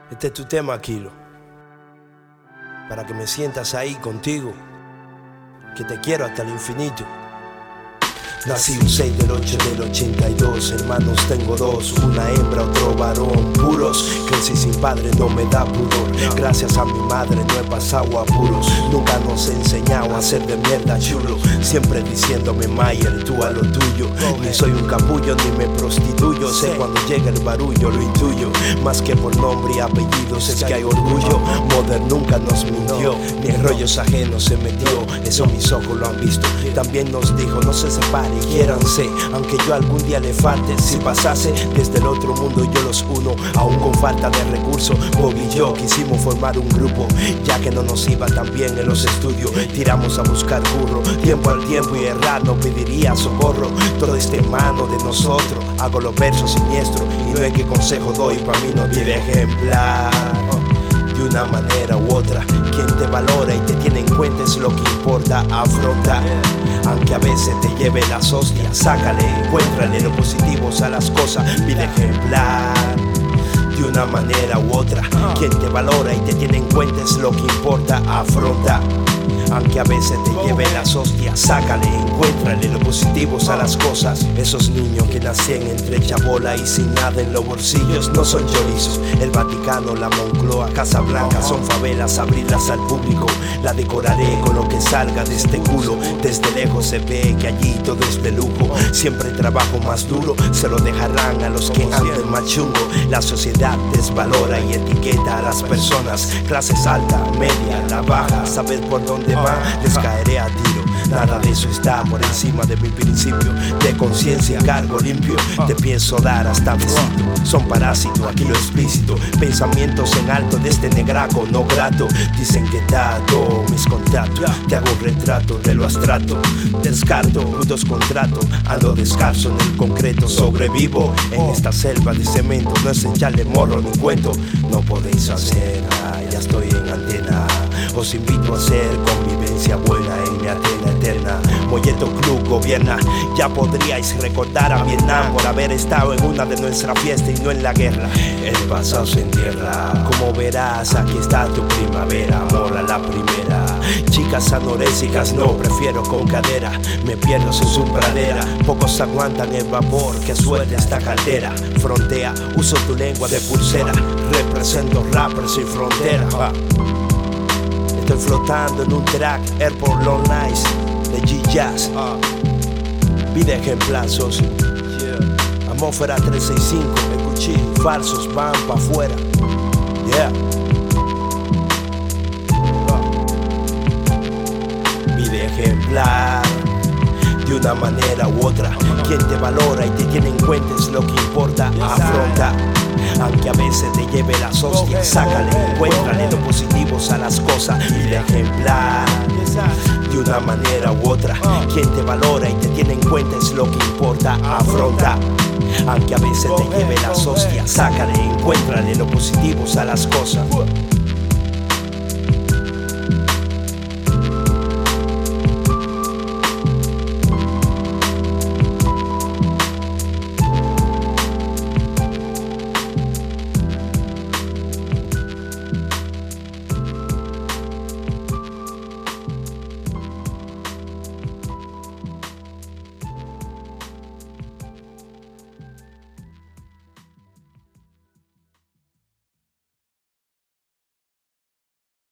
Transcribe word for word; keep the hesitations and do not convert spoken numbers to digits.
Este es tu tema, Kilo, para que me sientas ahí contigo, que te quiero hasta el infinito. Nací un seis del ocho del ochenta y dos, hermanos tengo dos, una hembra, otro varón, puros. Crecí sin padre, no me da pudor, gracias a mi madre no he pasado apuros. Nunca nos he enseñado a hacer de mierda chulo, siempre diciéndome Mayer, tú a lo tuyo. Ni soy un capullo ni me prostituyo, sé cuando llega el barullo, lo intuyo. Más que por nombre y apellidos es que hay orgullo. Modern nunca nos mintió, ni en rollos ajenos se metió, eso mis ojos lo han visto. También nos dijo, no se separe, quiéranse, aunque yo algún día le falte. Si pasase desde el otro mundo yo los uno, aún con falta de recursos. Bob y yo quisimos formar un grupo, ya que no nos iba tan bien en los estudios. Tiramos a buscar curro, tiempo al tiempo, y errar no pediría socorro. Todo está en mano de nosotros, hago los versos siniestros, y no es que consejo doy, para mí no tiene ejemplar. De una manera u otra, quien te valora y te tiene en cuenta es lo que importa. Afronta, aunque a veces te lleve las hostias, sácale, encuéntrale lo positivos a las cosas, pide ejemplar. De una manera u otra, quien te valora y te tiene en cuenta es lo que importa. Afronta, aunque a veces te lleve las hostias, sácale, encuéntrale lo positivos a las cosas. Esos niños que nacen entre chabola y sin nada en los bolsillos no son chorizos. El Vaticano, la Moncloa, Casa Blanca son favelas, abrirlas al público. La decoraré con lo que salga de este culo. Desde lejos se ve que allí todo es de lujo. Siempre trabajo más duro, se lo dejarán a los que anden más chungo. La sociedad desvalora y etiqueta a las personas. Clases alta, media, la baja, saber por dónde va, les caeré a tiro. Nada de eso está por encima de mi principio de conciencia, cargo limpio. Te pienso dar hasta besito, son parásitos, aquí lo explícito. Pensamientos en alto de este negraco no grato. Dicen que dato mis contactos, te hago un retrato de lo abstracto. Descarto rudos contratos, ando descalzo en el concreto. Sobrevivo en esta selva de cemento, no es echarle morro ni cuento. No podéis hacer nada, ya estoy en antena. Os invito a hacer convivencia buena en mi Atena eterna. Molleto Club gobierna, ya podríais recordar a Vietnam por haber estado en una de nuestras fiestas y no en la guerra. El pasado se entierra, como verás aquí está tu primavera. Amor a la primera, chicas anorésicas no, prefiero con cadera. Me pierdo en su pradera, pocos aguantan el vapor que suelta esta caldera. Frontea, uso tu lengua de pulsera, represento rappers sin frontera. ah. Estoy flotando en un track, Airport Long Nights de G-Jazz. uh. Vida ejemplar, socio. yeah. Atmósfera trescientos sesenta y cinco, escuché, falsos van pa' afuera. Yeah. uh. Vida ejemplar. De una manera u otra, quien te valora y te tiene en cuenta es lo que importa. Afronta, aunque a veces te lleve las hostias, sácale, encuéntrale lo positivos a las cosas. Y de ejemplar, de una manera u otra, quien te valora y te tiene en cuenta es lo que importa. Afronta, aunque a veces te lleve las hostias, sácale, encuéntrale lo positivos a las cosas.